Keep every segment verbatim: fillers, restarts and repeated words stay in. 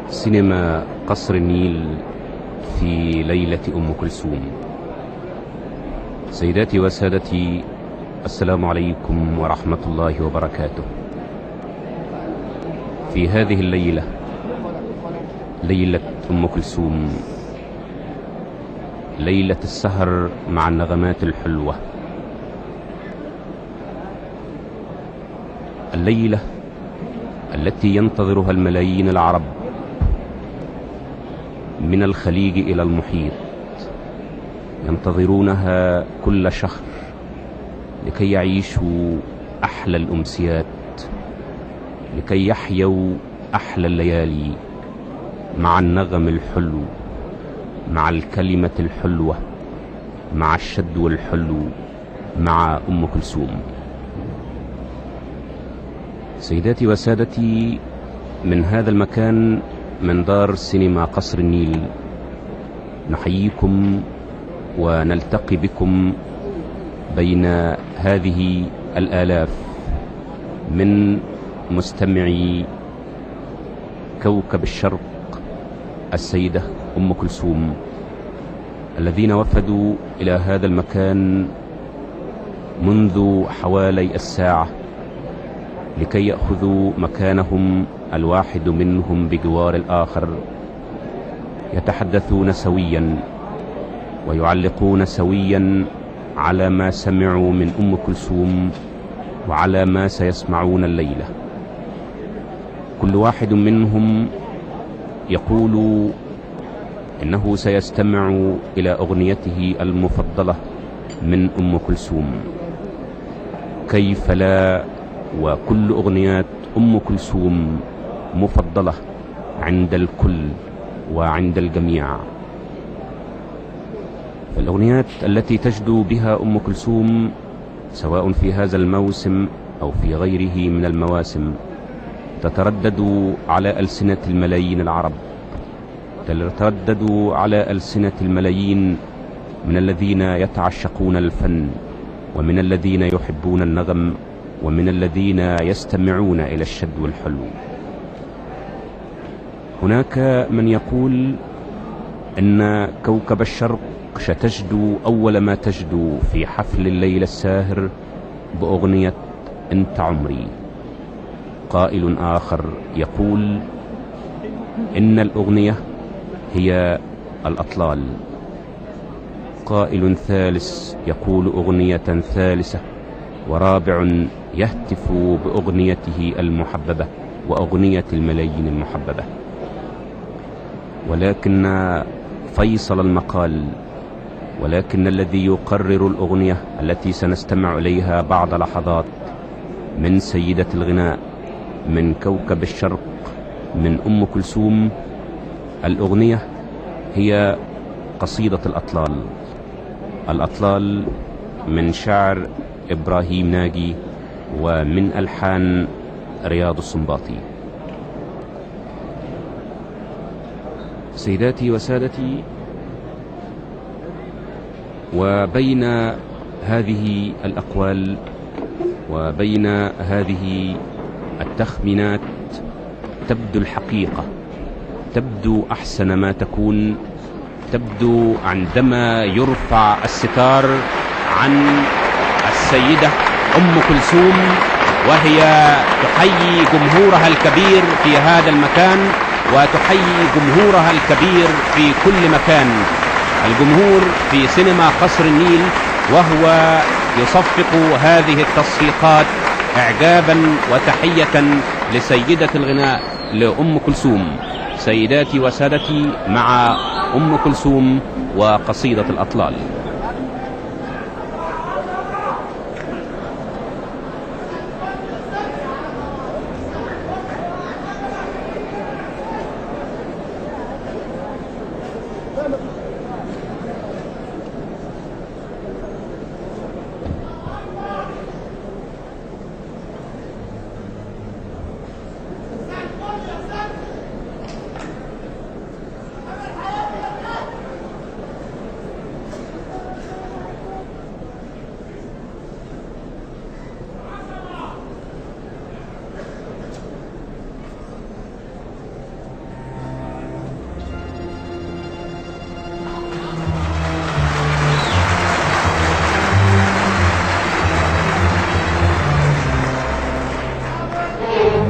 سينما قصر النيل في ليلة أم كلثوم. سيداتي وسادتي، السلام عليكم ورحمة الله وبركاته. في هذه الليلة، ليلة أم كلثوم، ليلة السهر مع النغمات الحلوة، الليلة التي ينتظرها الملايين العرب من الخليج إلى المحيط، ينتظرونها كل شهر لكي يعيشوا أحلى الأمسيات، لكي يحيوا أحلى الليالي مع النغم الحلو، مع الكلمة الحلوة، مع الشدو الحلو، مع أم كلثوم. سيداتي وسادتي، من هذا المكان، من دار سينما قصر النيل، نحييكم ونلتقي بكم بين هذه الآلاف من مستمعي كوكب الشرق السيدة أم كلثوم، الذين وفدوا إلى هذا المكان منذ حوالي الساعة لكي يأخذوا مكانهم، الواحد منهم بجوار الآخر، يتحدثون سويا ويعلقون سويا على ما سمعوا من أم كلثوم وعلى ما سيسمعون الليلة. كل واحد منهم يقول إنه سيستمع إلى أغنيته المفضلة من أم كلثوم. كيف لا، وكل أغنيات أم كلثوم مفضلة عند الكل وعند الجميع. الأغنيات التي تجدو بها أم كلثوم سواء في هذا الموسم أو في غيره من المواسم تتردد على ألسنة الملايين العرب، تتردد على ألسنة الملايين من الذين يتعشقون الفن، ومن الذين يحبون النغم، ومن الذين يستمعون إلى الشدو الحلو. هناك من يقول أن كوكب الشرق ستجدو أول ما تجدو في حفل الليل الساهر بأغنية أنت عمري. قائل آخر يقول إن الأغنية هي الأطلال. قائل ثالث يقول أغنية ثالثة، ورابع يهتف بأغنيته المحببة وأغنية الملايين المحببة. ولكن فيصل المقال، ولكن الذي يقرر الأغنية التي سنستمع إليها بعد لحظات من سيدة الغناء، من كوكب الشرق، من أم كلثوم، الأغنية هي قصيدة الأطلال. الأطلال من شعر إبراهيم ناجي ومن ألحان رياض السنباطي. سيداتي وسادتي، وبين هذه الأقوال وبين هذه التخمينات تبدو الحقيقة، تبدو أحسن ما تكون، تبدو عندما يرفع الستار عن السيدة أم كلثوم وهي تحيي جمهورها الكبير في هذا المكان، وتحيي جمهورها الكبير في كل مكان، الجمهور في سينما قصر النيل، وهو يصفق هذه التصفيقات إعجابا وتحية لسيدة الغناء لأم كلثوم. سيداتي وسادتي، مع أم كلثوم وقصيدة الأطلال.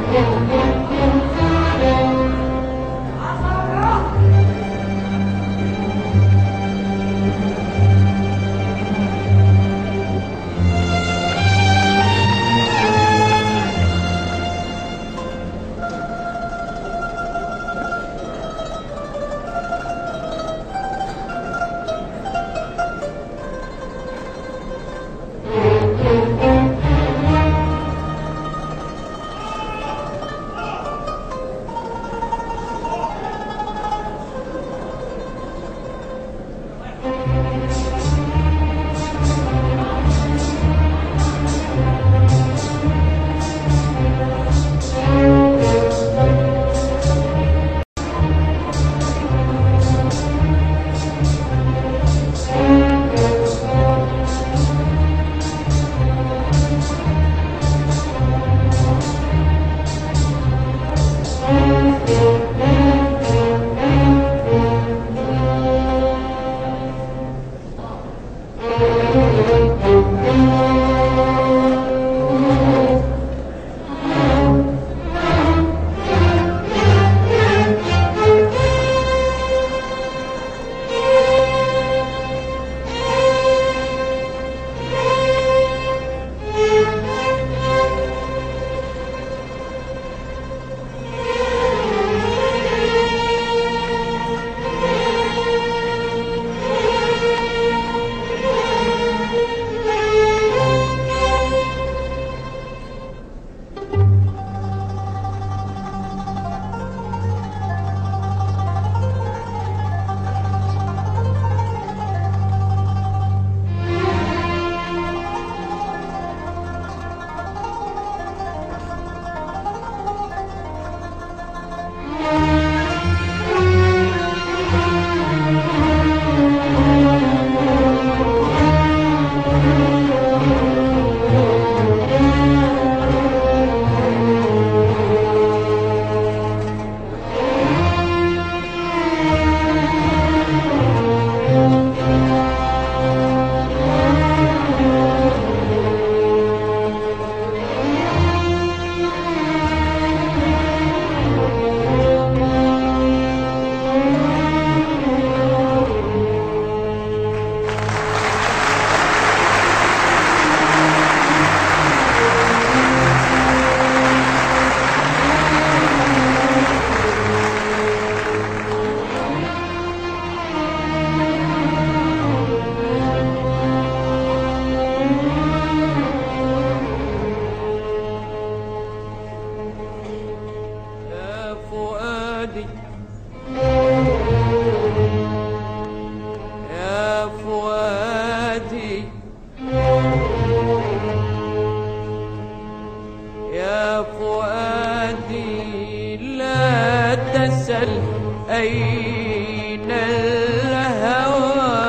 أين الهوى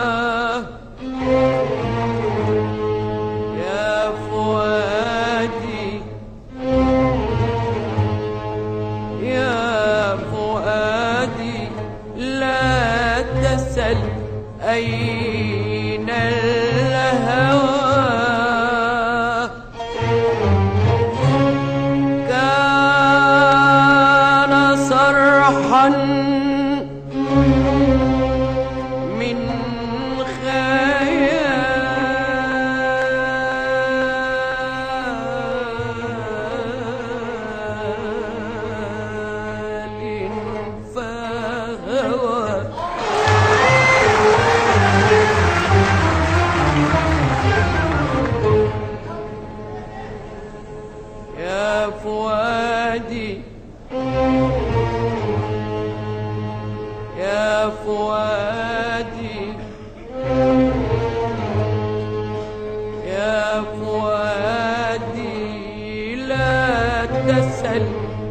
يا فؤادي يا فؤادي لا تسل أين الهوى كان صرحا من خيال فهوى يا فؤادي يا فؤادي يا فؤادي لا تسل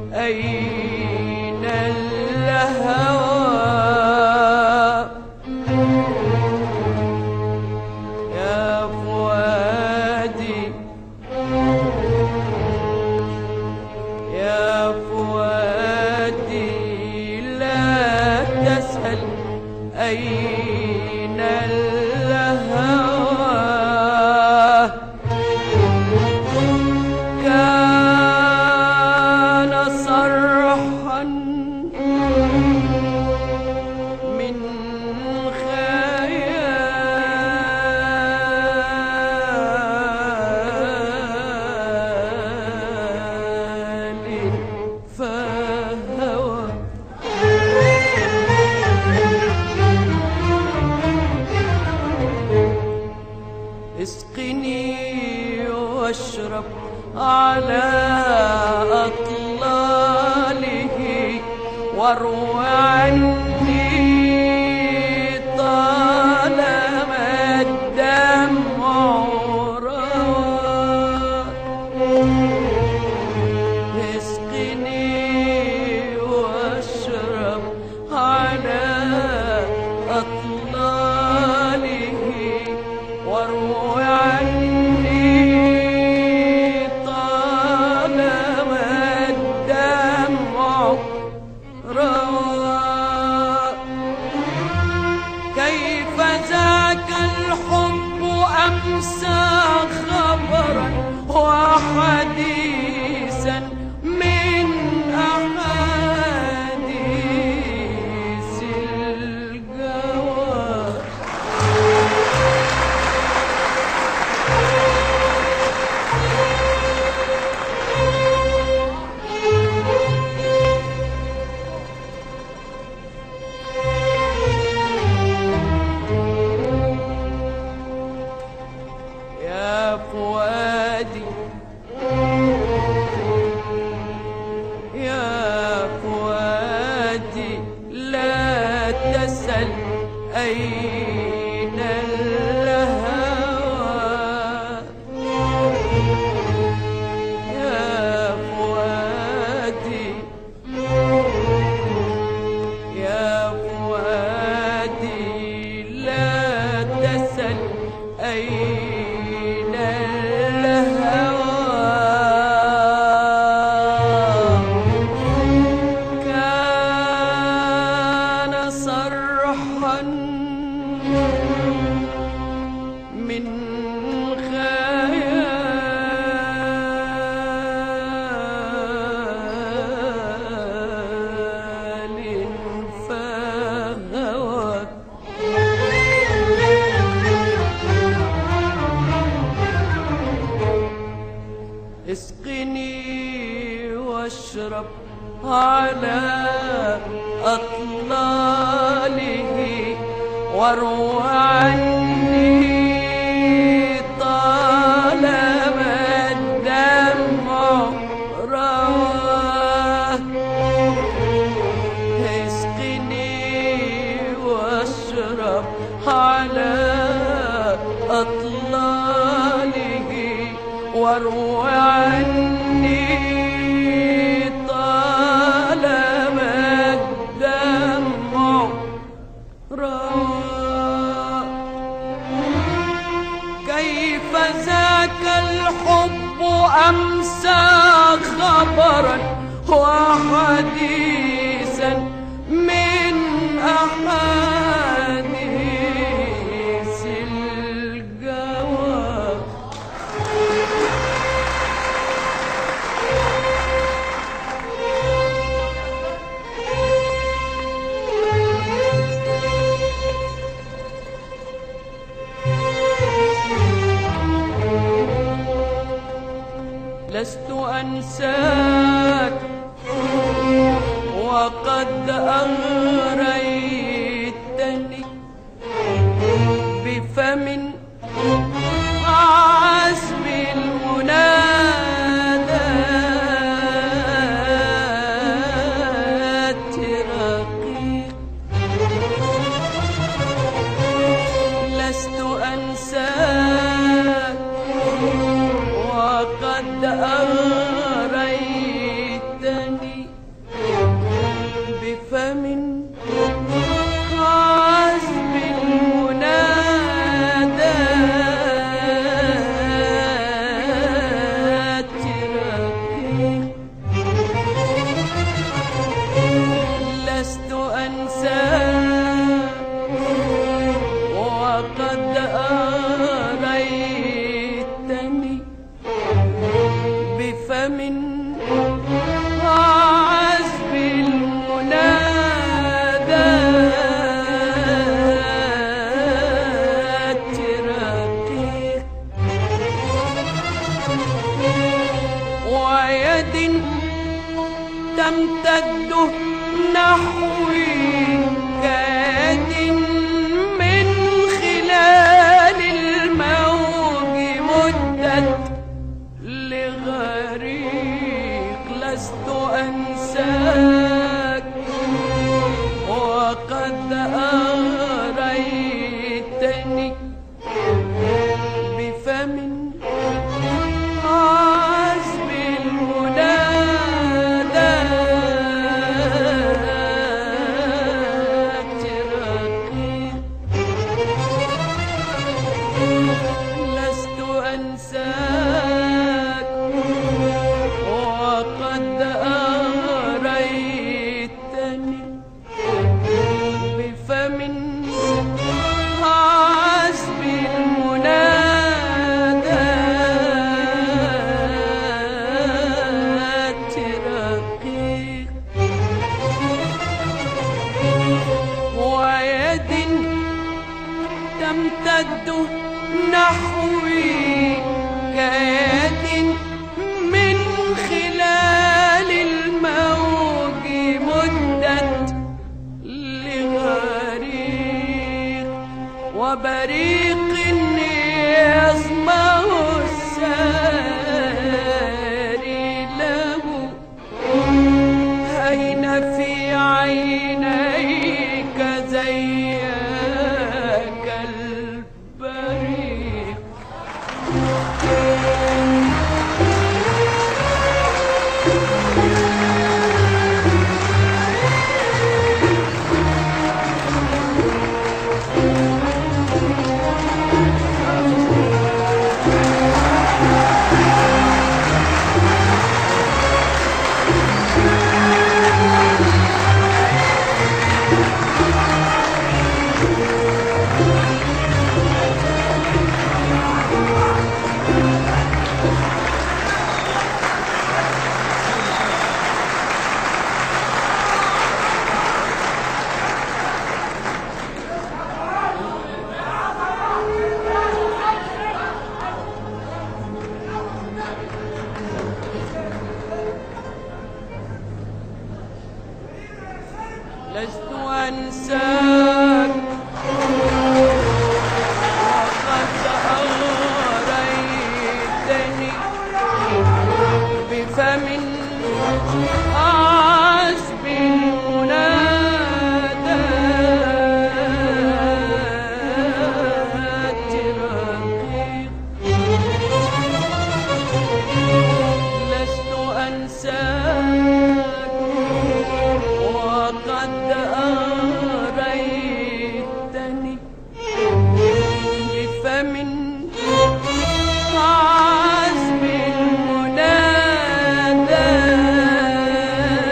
أين الهوى يا فؤادي يا فؤادي لا تسأل أين الهوى كان واروي عني طالما الدمع روى. اسقني واشرب على أطلاله واروي عني طالما الدمع روى. كيف ذاك الحب أمسى خبرا وحديثا من أحاديث الجوى. يا فؤادي يا فؤادي لا تسل أين الهوى. يا فؤادي يا فؤادي لا تسل أين الهوى. كان صرحا من خيال فهوى. اسقني واشرب على أطلاله واروي عني طالما الدمع روى. اسقني واشرب على أطلاله واروي عني طالما الدمع روى. كيف ذاك الحب أمسى خبرا وحديثا من أحاديث الجوى. لست أنساك وقد أغريتني بفم عزم المنادات رقيق. لست أنساك وقد أغريتني بفم عزم المنادات رقيق. لست أنساك وقد أغريتني بفم عزم المنادات رقيق. ويد تمتد نحوي كيد من خلال الموج مدت لغريق. لست أنساك وقد أغريتني بفم عذب المنادات رقيق لست أنساك وقد أغريتني بفم عذب المنادات رقيق ويد تمتد نحوي كيد من خلال الموج مدت لغريق وبريق يصمه الساري له أين في عينيك زيك البريق لست أنساك وقد أغريتني بفم عذب المنادات رقيق لست أنساك وقد أغريتني بفم عذب المنادات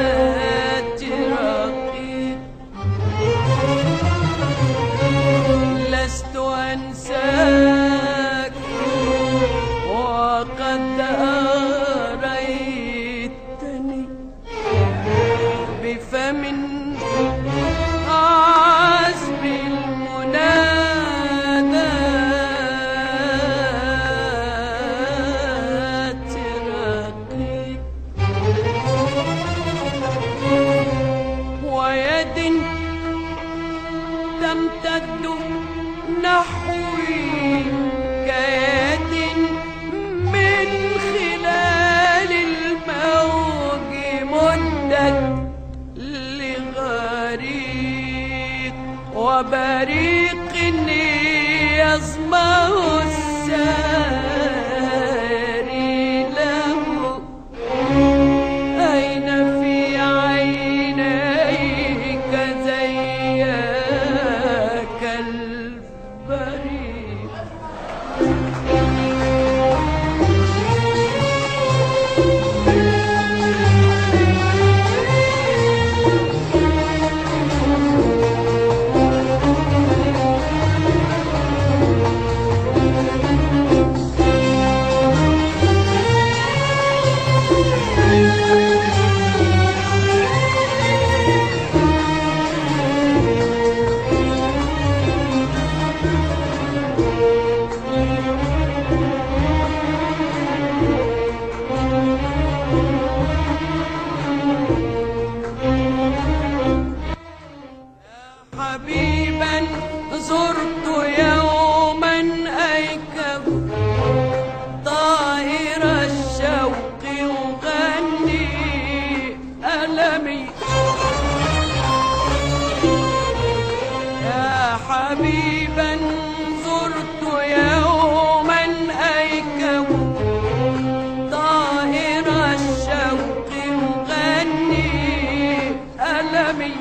ألمي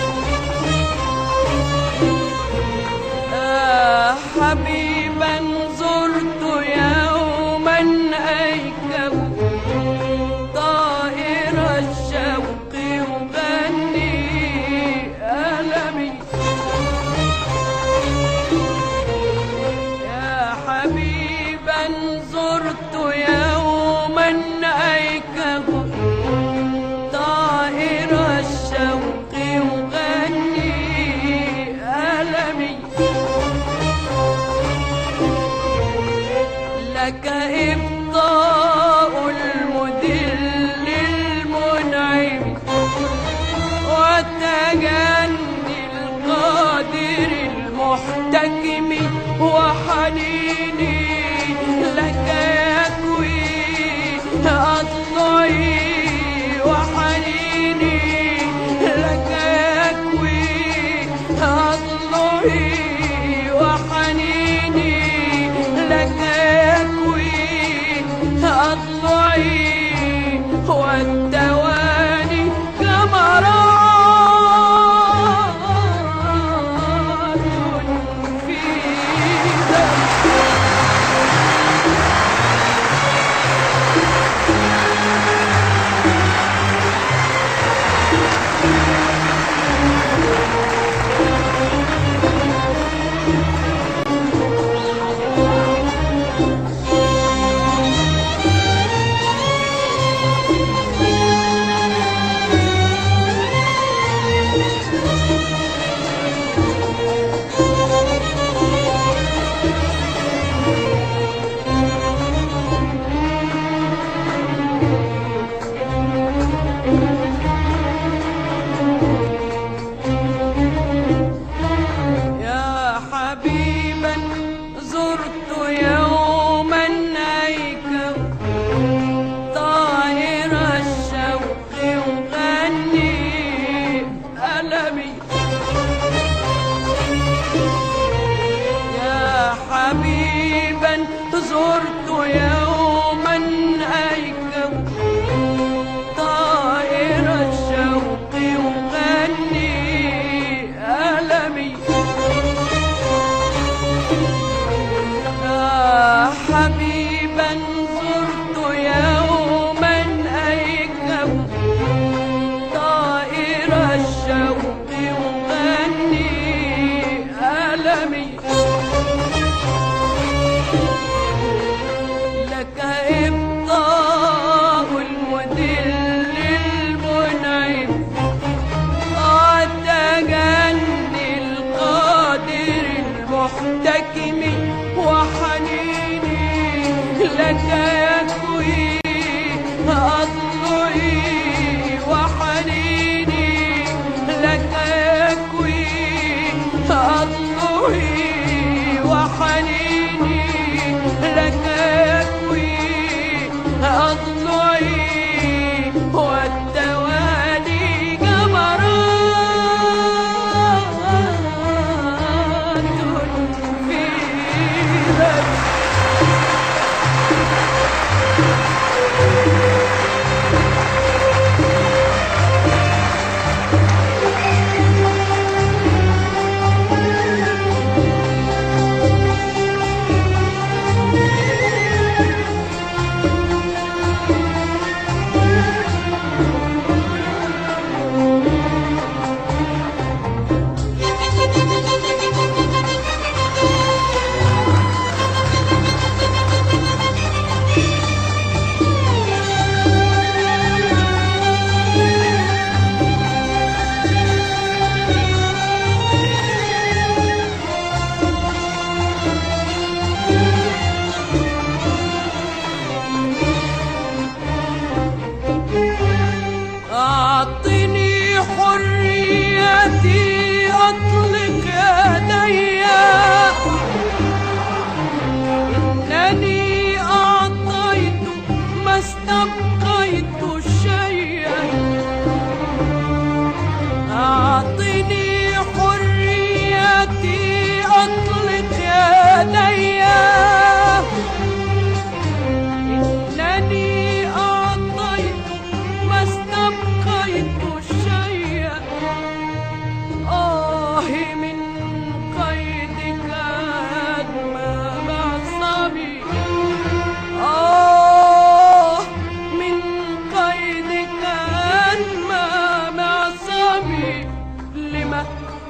آه حبيبا زرت يوما أيكه طائر الشوق يغني ألمي يا حبيبا زرت يوما أيكه طائر الشوق يغني ألمي لك إبطاء المدل المنعم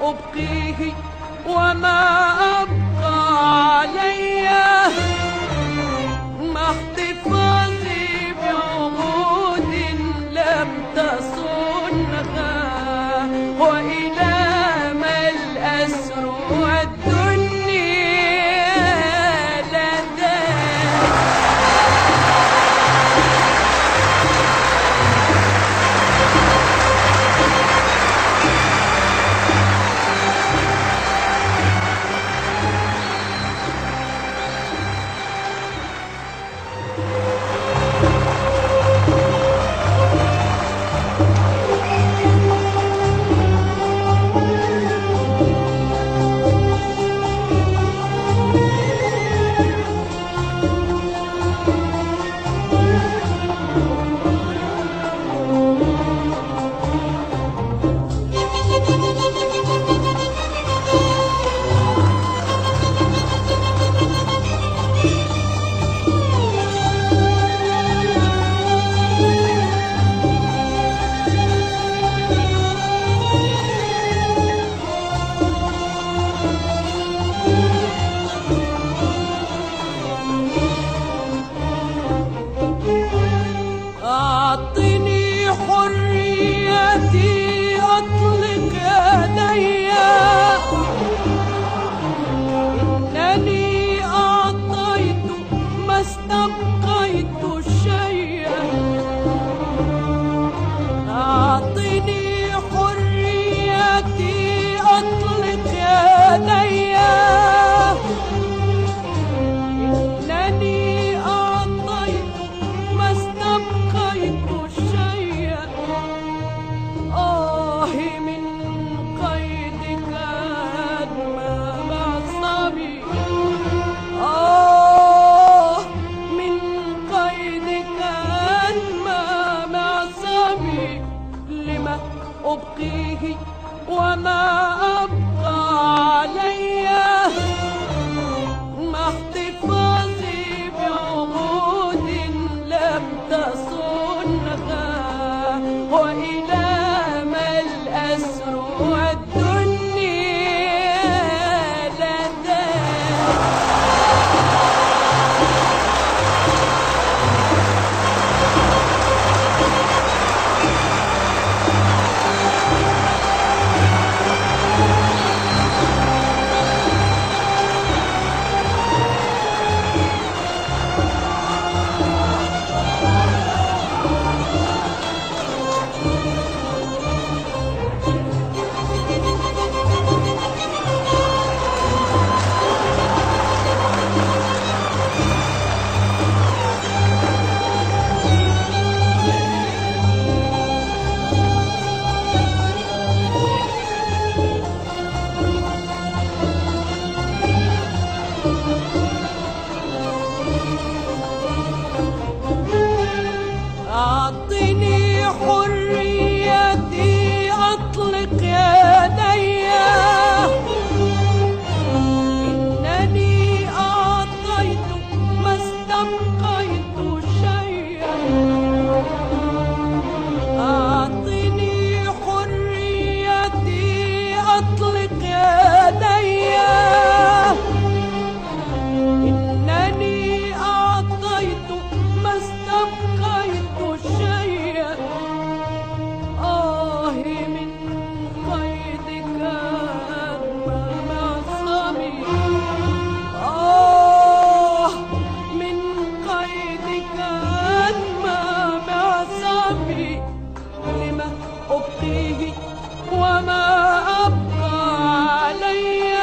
أبقيه وما أبقى علي مع احتفاظي بعهود لم تصنها وإلى ما الأسر والدنيا لدى أعطني حريتي أطلق يدي إنني أعطيت ما استبقيت شيئا أعطني حريتي أطلق يدي إنني أعطيت ما استبقيت شيئا آه من قيدك أدمى معصبي آه من قيدك أدمى معصبي لما أبقيه وما أبقى علي مع احتفاظي بعهود لم تصنها وإلى ما الأسر والدنيا لدى أعطني حريتي أطلق يدي إنني أعطيت ما استبقيت شيئا أعطني حريتي أطلق يدي إنني أعطيت ما استبقيت شيئا آه من قيدك أدمى معصمي آه من قيدك أدمى معصمي لما أبقيه وما أبقى علي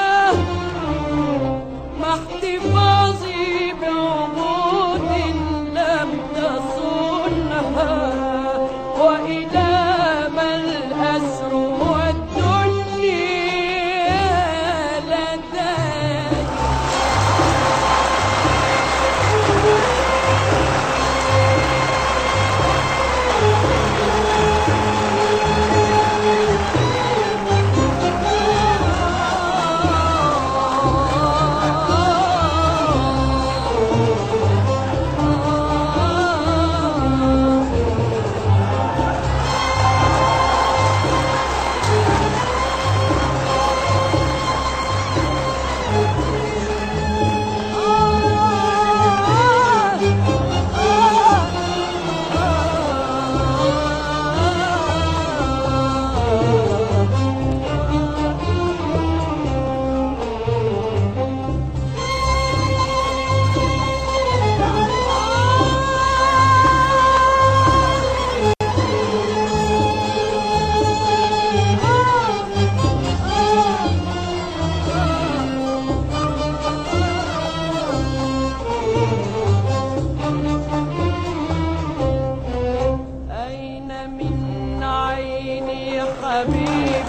مع احتفاظي بعهود لم تصنها وإلى ما الأسر والدنيا لدى حبيب.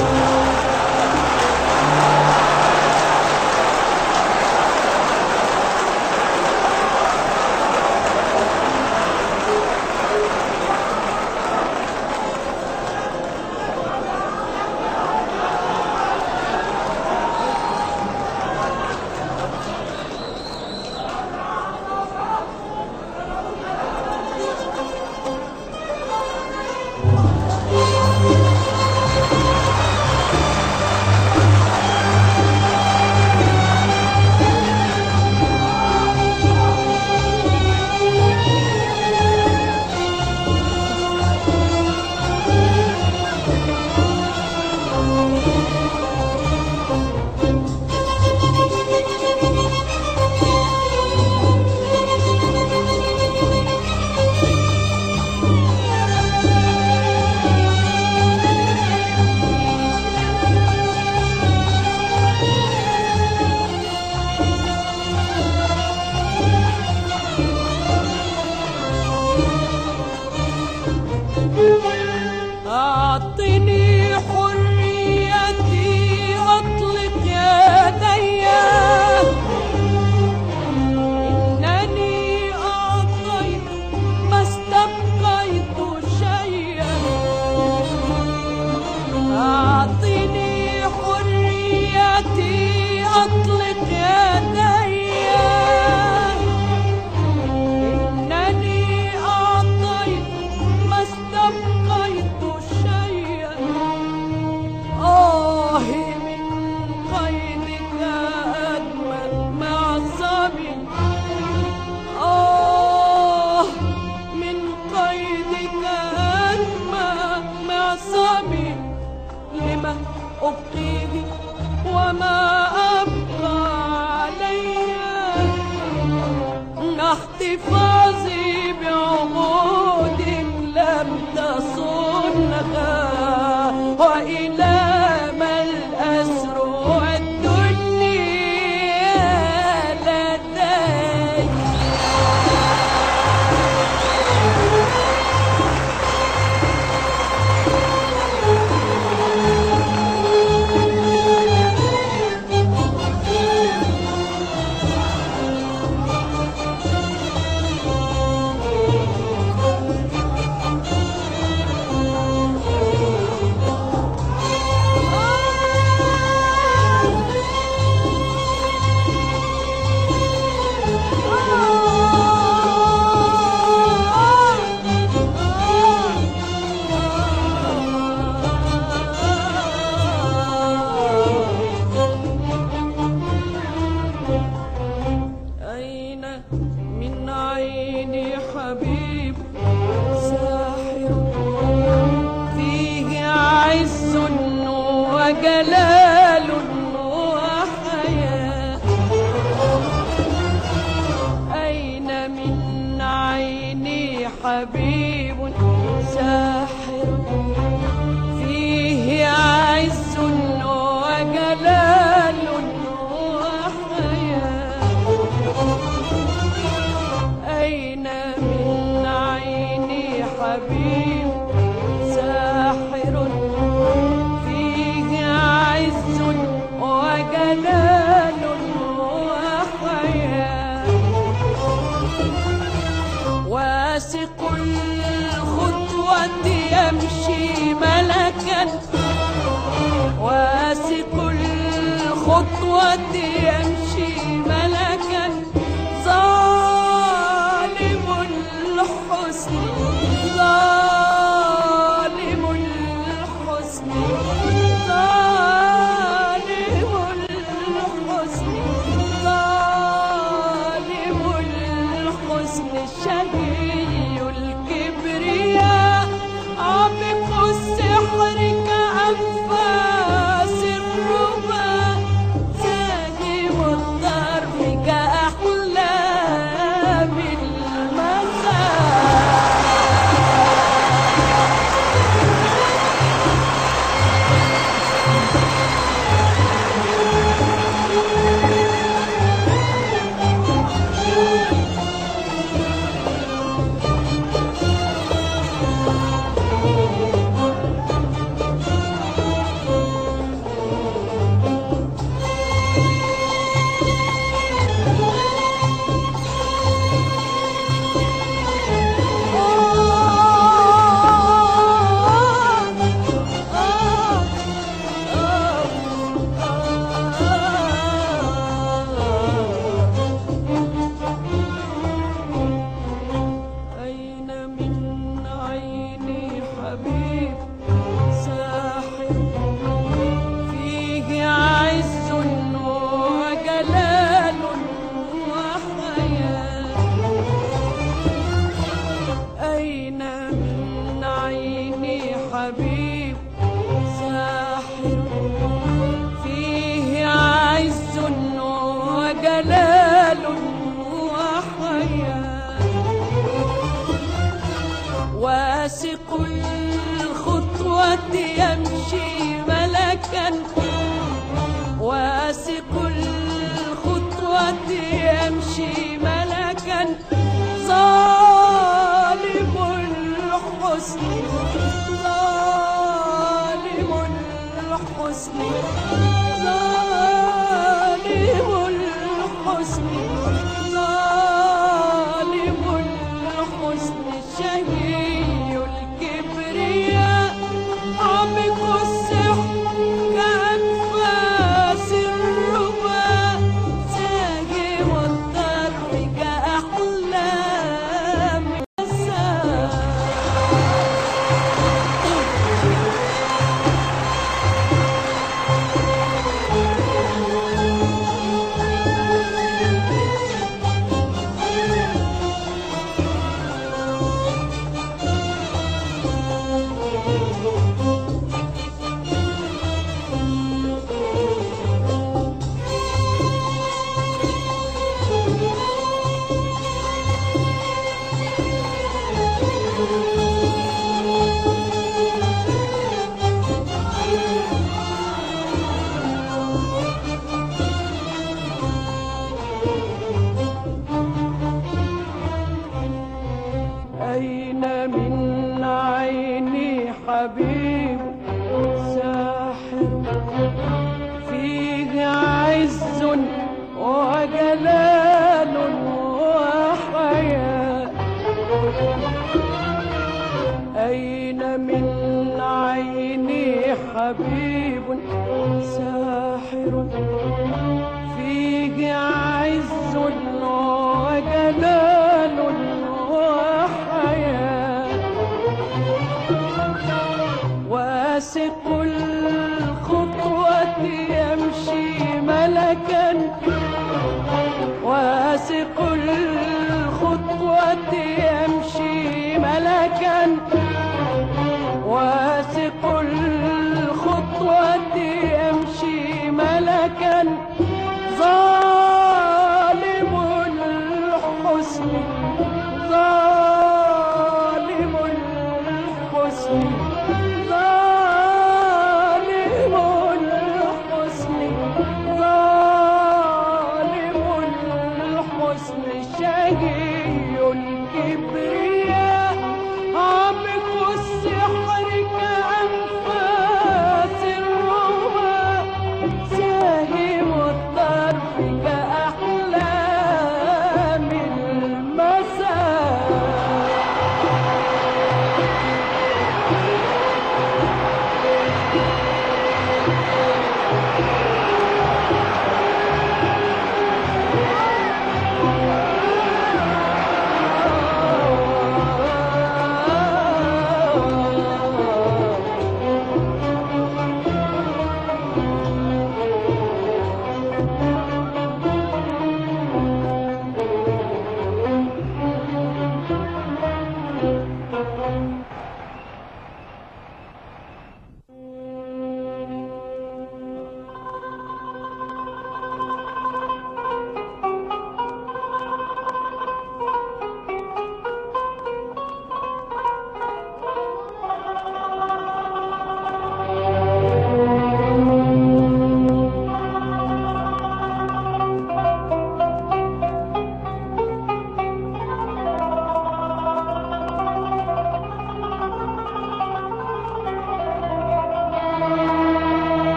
أعطني حريتي أطلق يدي، إنني أعطيت ما استبقيت شيئا. أعطني حريتي أطلق يدي، إنني أعطيت ما استبقيت شيئا. آه من قيدك أجمل معصمي، آه من قيدك أجمل معصمي. لما أبقيه وما أبقى علي، احتفاظي بعهود لم تصنها، وإلى ما الأسر الدنيا لدي. أين من عيني حبيب ساحر، فيه عز وجلال وحياة. أين من عيني حبيب ساحر، فيه عز وجلال وحياة. أين من عيني حبيب ساحر، فيه عز وجلال وحياة. واثق الخطوة يمشي ملكا، واثق الخطوة يمشي ملكا. ظالم الحسن، ظالم الحسن، ظالم الحسن، ظالم الحسن. شهي الكبرياء عبق السحر كأنه حبيب ساحر فيه عز وجلال وحياة، واسق الخطوة يمشي ملكا، واسق الخطوة يمشي ملكا، ظالم الحسن ظالم الحسن ظالم الحسن ظالم الحسن شهي الكبرياء عمق السحر كأنفاس الرباء، زاهي والضر كأحلام النساء. أين من عيني حبيب ساحر فيه عز وجلال وحياة، أين من عيني حبيب ساحر فيه عز وجلال وحياة، واسق الخطوة يمشي ملكا، واسق الخطوة يمشي ملكا، واسق الخطوة يمشي ملكا، ظالم الحسن ظالم الحسن ظالم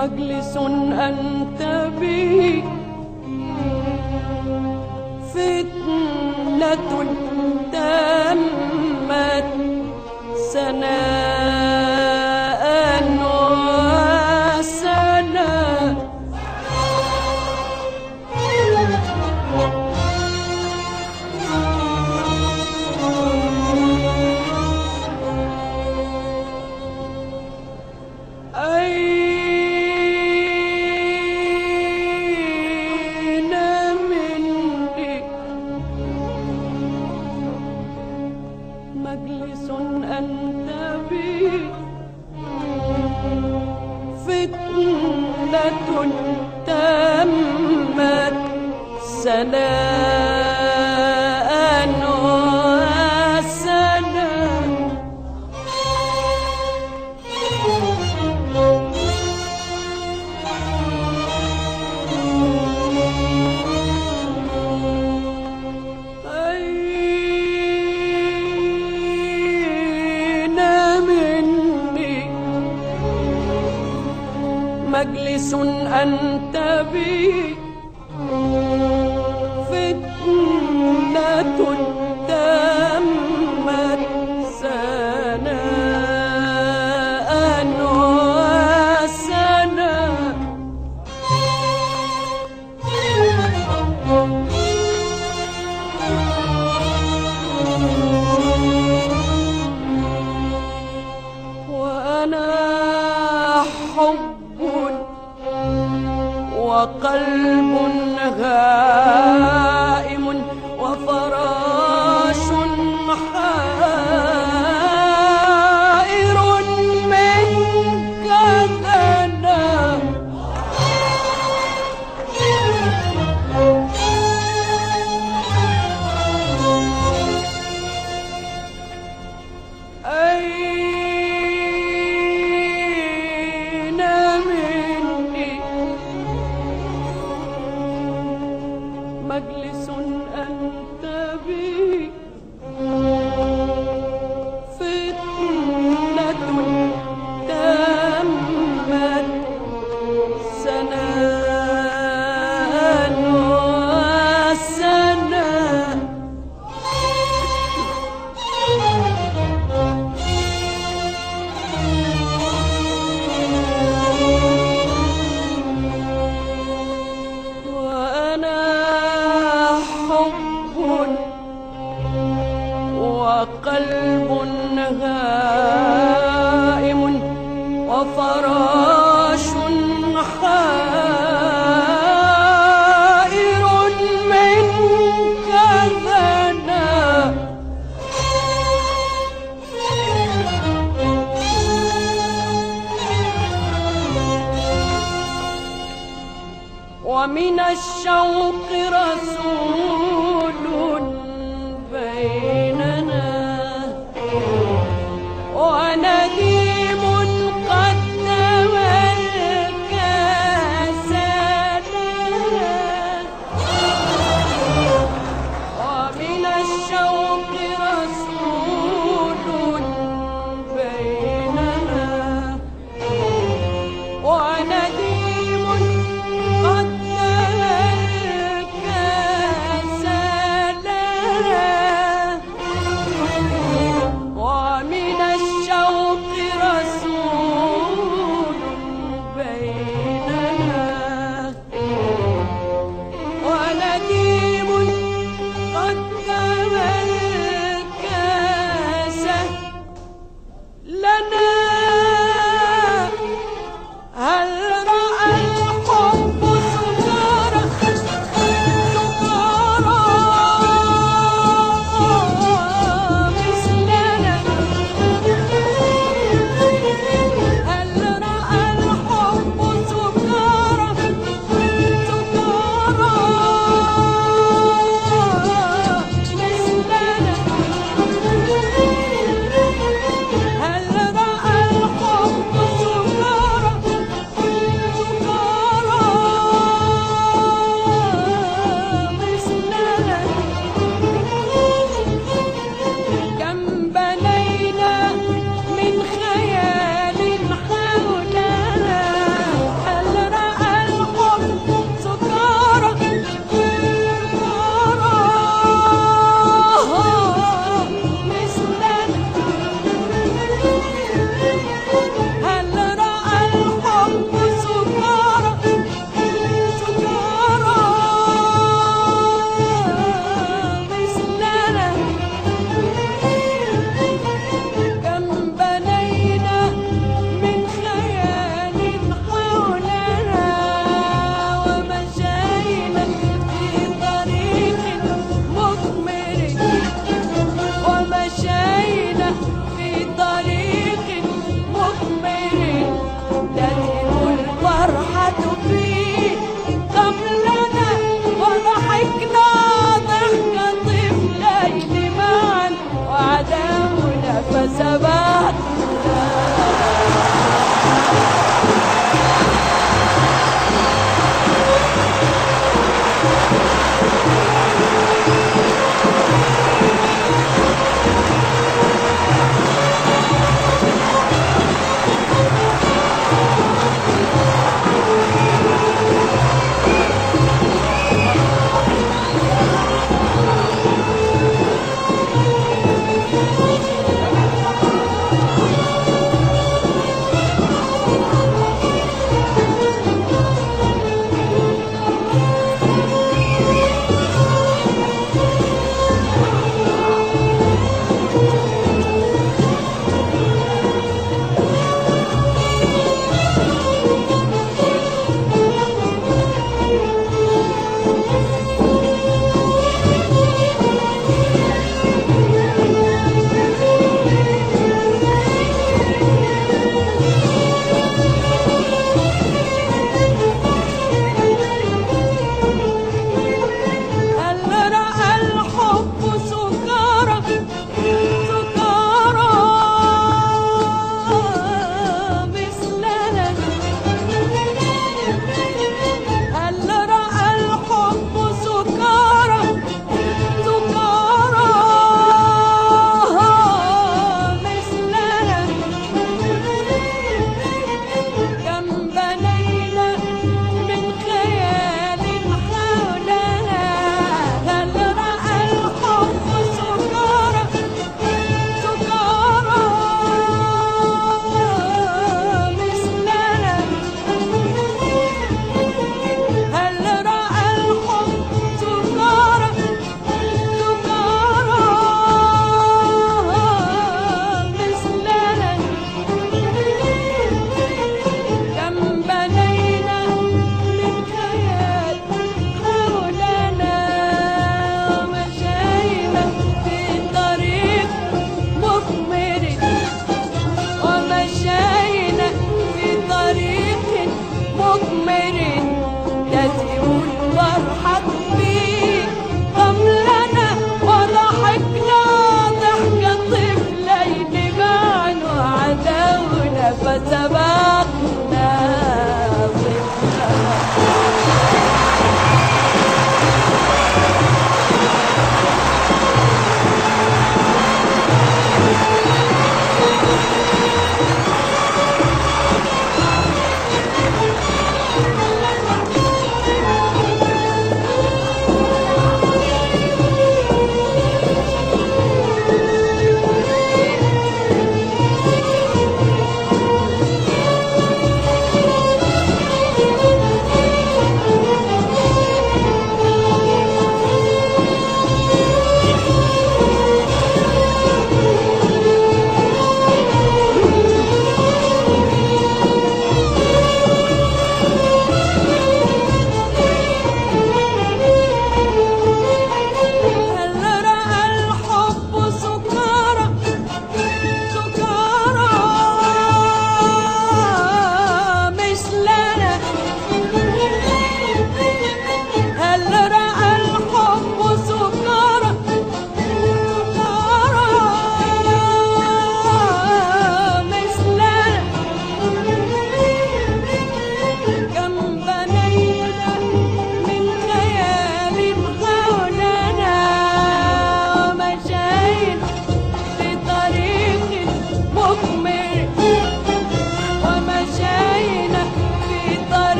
مجلس أنت به فتنة تمت سناء وسناء أين مني مجلس أنت به فتنة تمت سناء وسناء أين مني مجلس أنت به فتنة تمت سناء وسناء وأنا حب وقلب هائم وفراش حائر منك دنا أين مني مجلس أنت به فتنة تمت سناء وسناء وأنا حب وقلب هائم وفراش حائر منك ذنا ومن الشوق رسول بيننا ونديم قد تمركزنا ومن الشوق رسول بيننا ونديم قد تمركزنا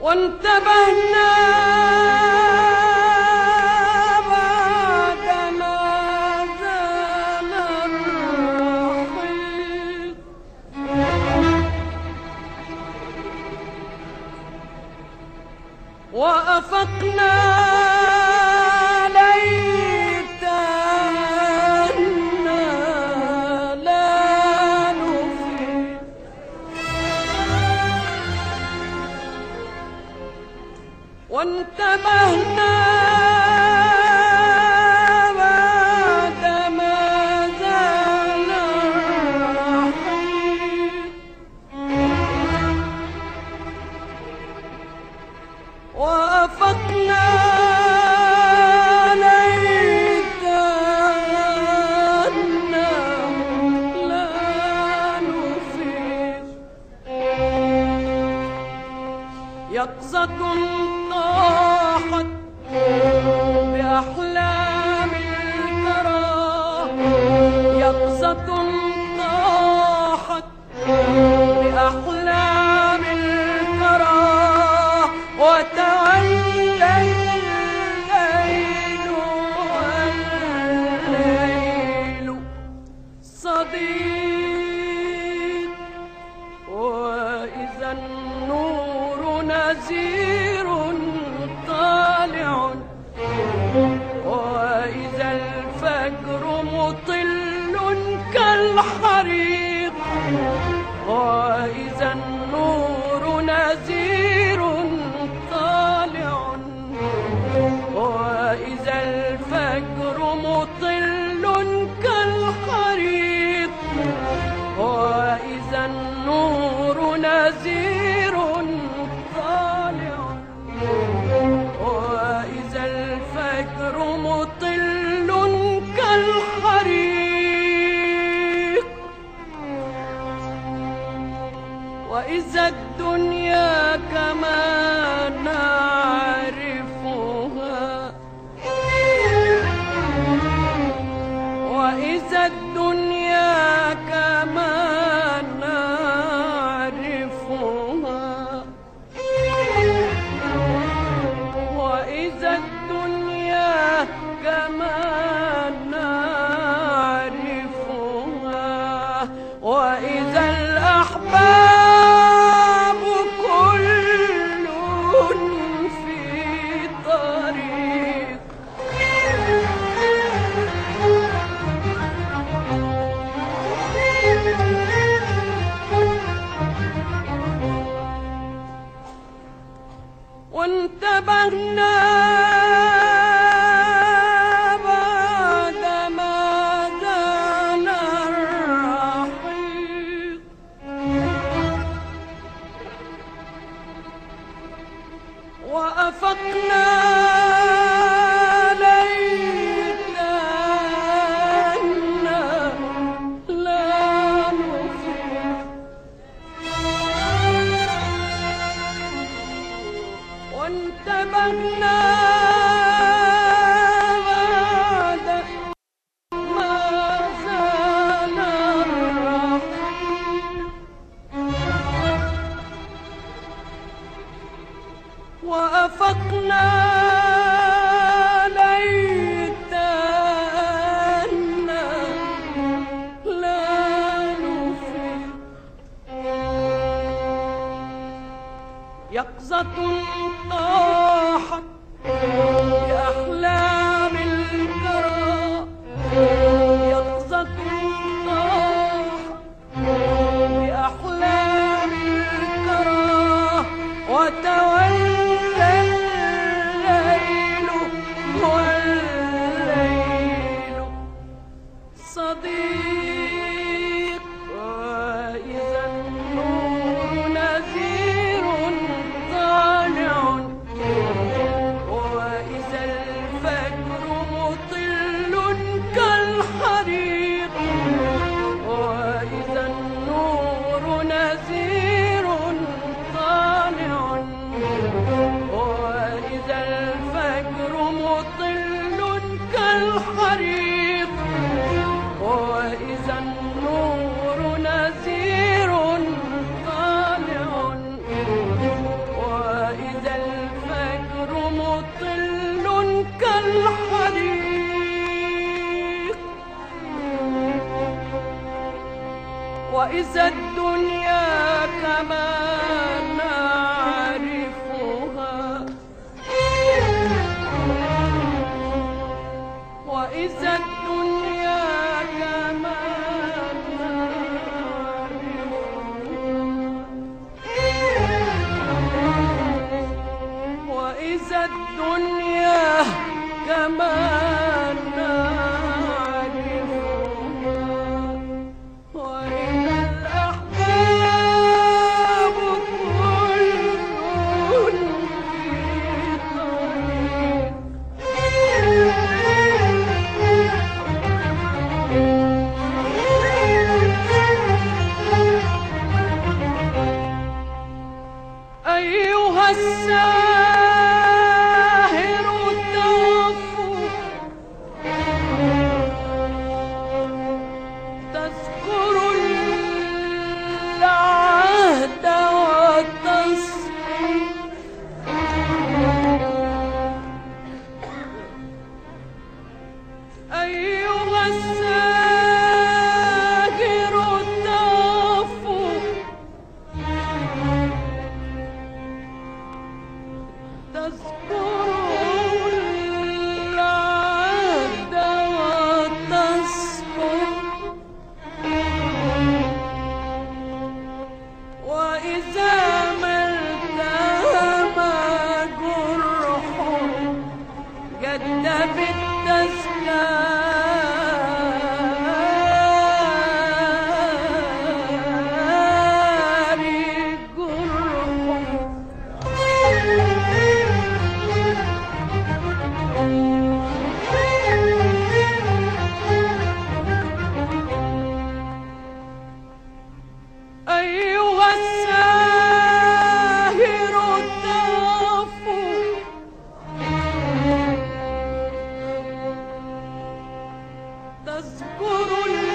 وانتبهنا بعدما زال الرحيل وأفقنا وانتبهنا بعدما زال الرحيل وأفقنا ليت أنه لا نفيق يقظة طاحت بأحلام الكرى يقظة طاحت بأحلام الكرى وتولى الليل والليل صديق وإذا النور نزير طالع وإذا الفجر مطل كالحريق وإذا النور نزير طالع وإذا الفجر مطل كالحريق وإذا النور نزير طالع وإذا الفجر مطل كالحريق وإذا الدنيا كما نعرفها وإذا الدنيا كما نعرفها وإذا الدنيا كما نعرفها وإذا الأحباب كل في طريق وانتبهنا بعدما زال الرحيق وأفقنا ليت أنه لا نفيق وانتبهنا بعد ما زال الرحيل وأفقنا ليت أنه لا نفيق يقظة طاحت بأحلام الكرى يقظة طاحت بأحلام الكرى وتولى الليل والليل صديق وإذا النور نزير طالع وإذا الفجر مطل كالحريق وإذا النور نزير طالع وإذا الدنيا كما نعرفها، وإذا الدنيا كما نعرفها، وإذا الدنيا كما أيها الساهر التوفو تذكر العهد وتصحو، أيها الساهر التوفو تذكر العهد وتصحو، وإذا ما التهم جرح جد بالتذكار جرح، أيها الساهر التوفو تذكر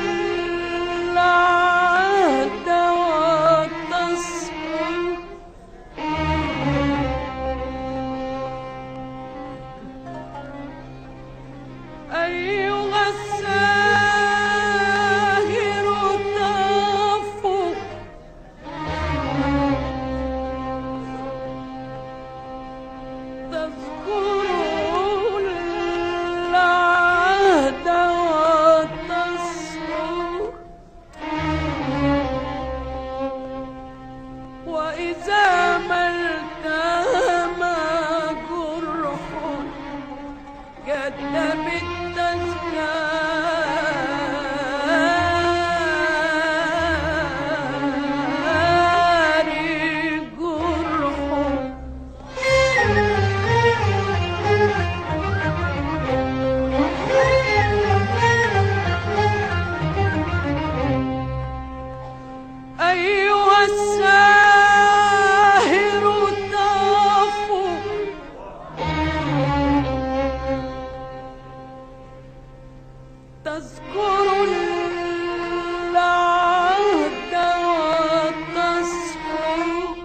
العهد وتصحو، أيها الساهر التوفو تذكر العهد وتصحو، وإذا ما التهم جرح جد بالتذكار جرح، أيها الساهر التوفو تذكر العهد وتصحو،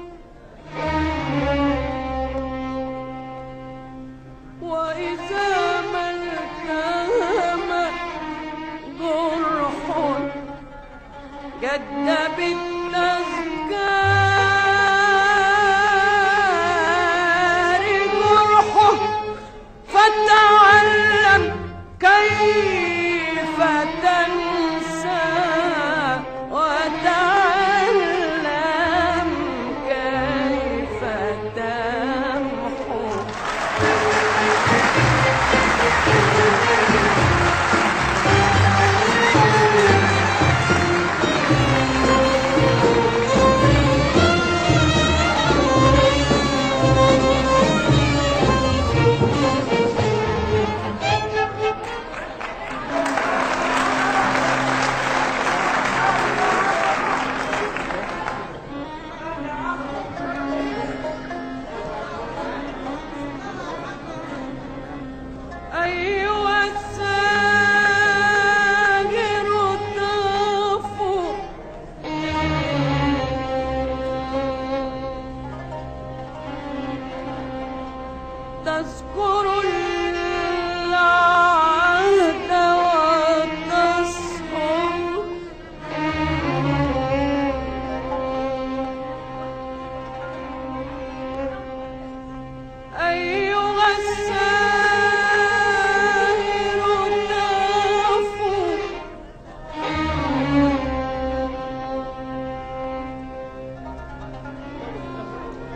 وإذا ما التهم جرح جد بالتذكار جرحه، فتعلم كيف تنسى وتعلم كيف تمحو.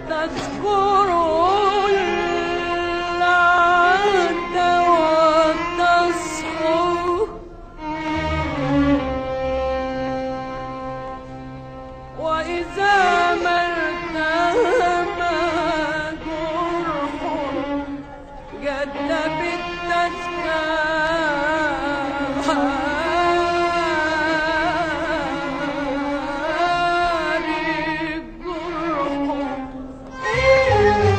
تذكر العهد وتصحو وإذا ما التهم جرح جد بالتذكار الجرح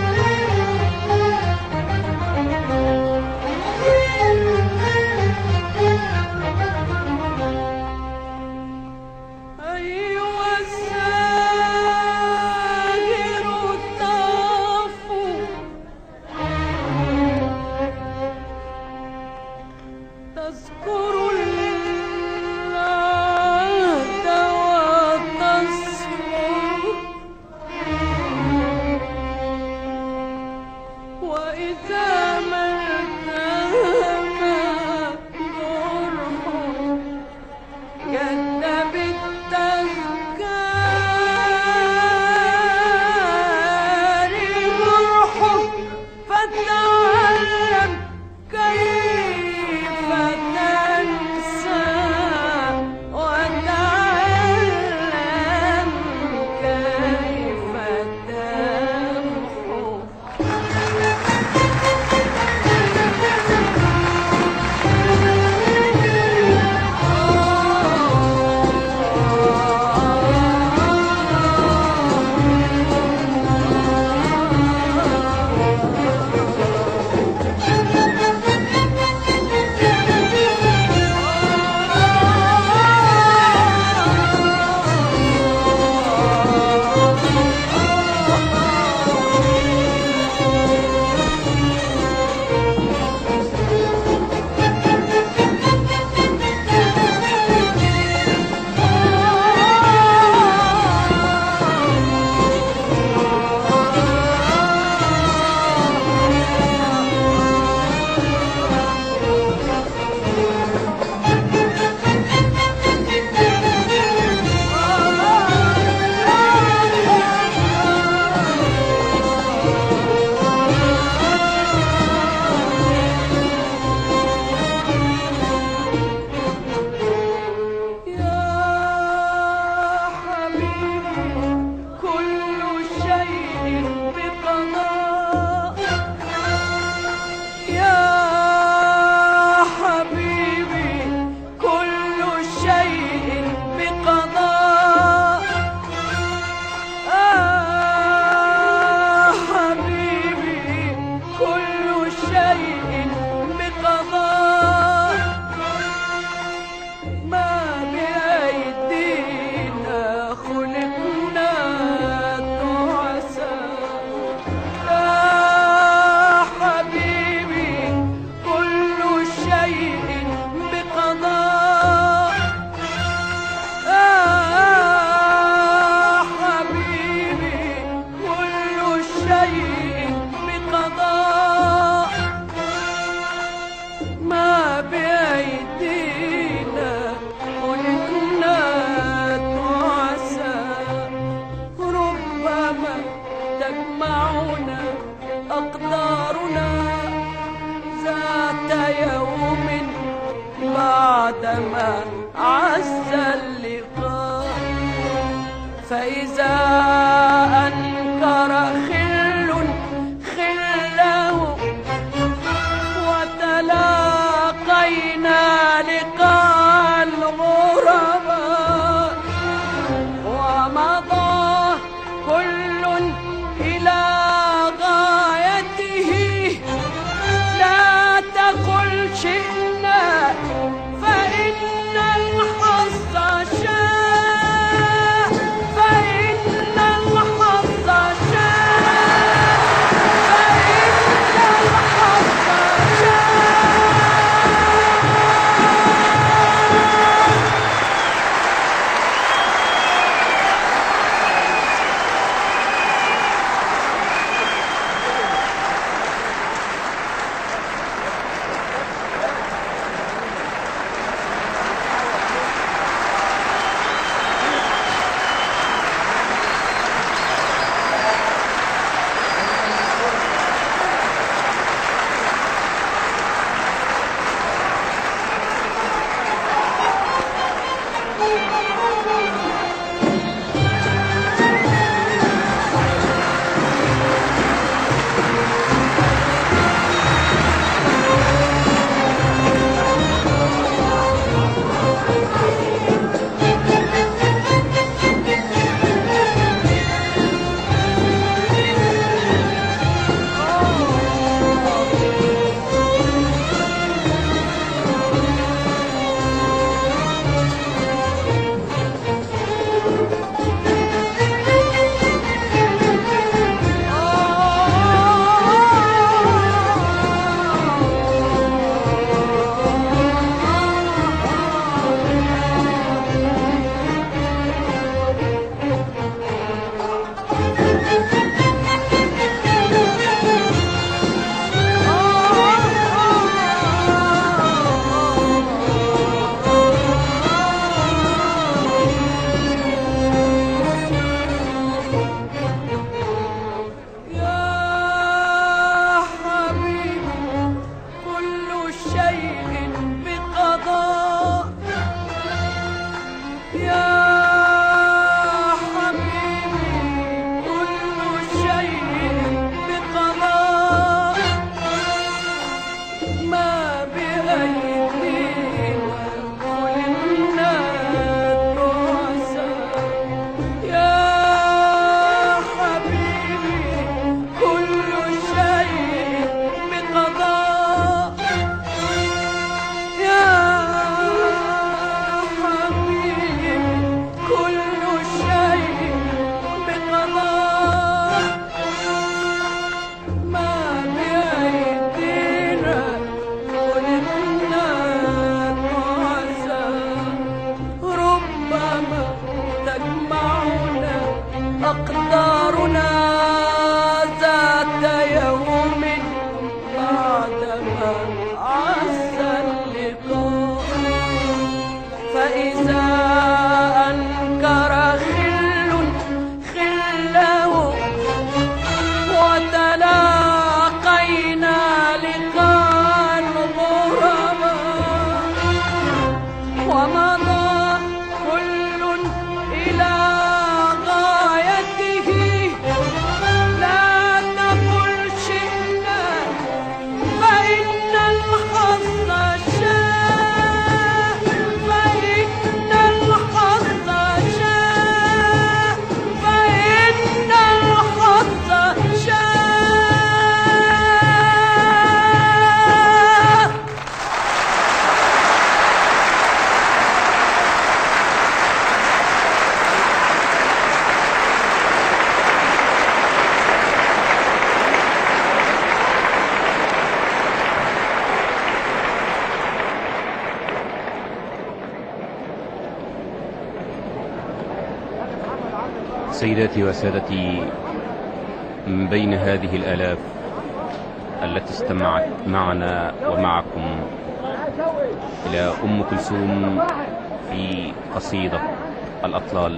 سيداتي وسادتي، من بين هذه الآلاف التي استمعت معنا ومعكم إلى أم كلثوم في قصيدة الأطلال،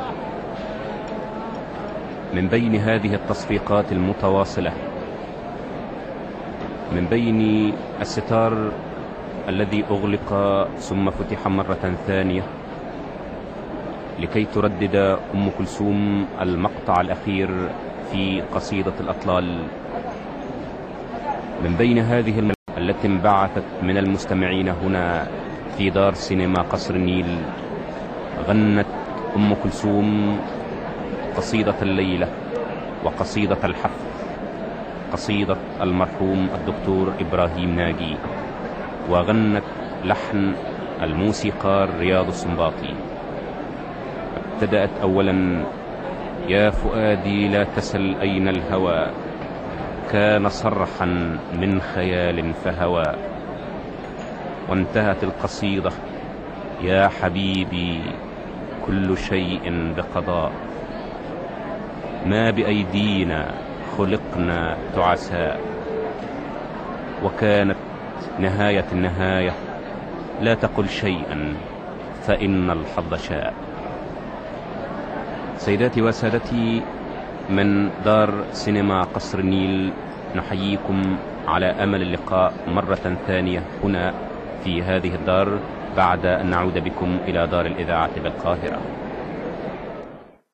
من بين هذه التصفيقات المتواصلة، من بين الستار الذي أغلق ثم فتح مرة ثانية لكي تردد أم كلثوم المقطع الأخير في قصيدة الأطلال، من بين هذه الم... التي انبعثت من المستمعين هنا في دار سينما قصر النيل، غنت أم كلثوم قصيدة الليلة وقصيدة الحفل، قصيدة المرحوم الدكتور إبراهيم ناجي، وغنت لحن الموسيقار رياض السنباطي. ابتدأت أولا: يا فؤادي لا تسل أين الهوى، كان صرحا من خيال فهوى. وانتهت القصيدة: يا حبيبي كل شيء بقضاء، ما بأيدينا خلقنا تعساء. وكانت نهاية النهاية: لا تقل شيئا فإن الحظ شاء. سيداتي وسادتي، من دار سينما قصر النيل نحييكم على أمل اللقاء مرة ثانية هنا في هذه الدار بعد أن نعود بكم إلى دار الإذاعة بالقاهرة.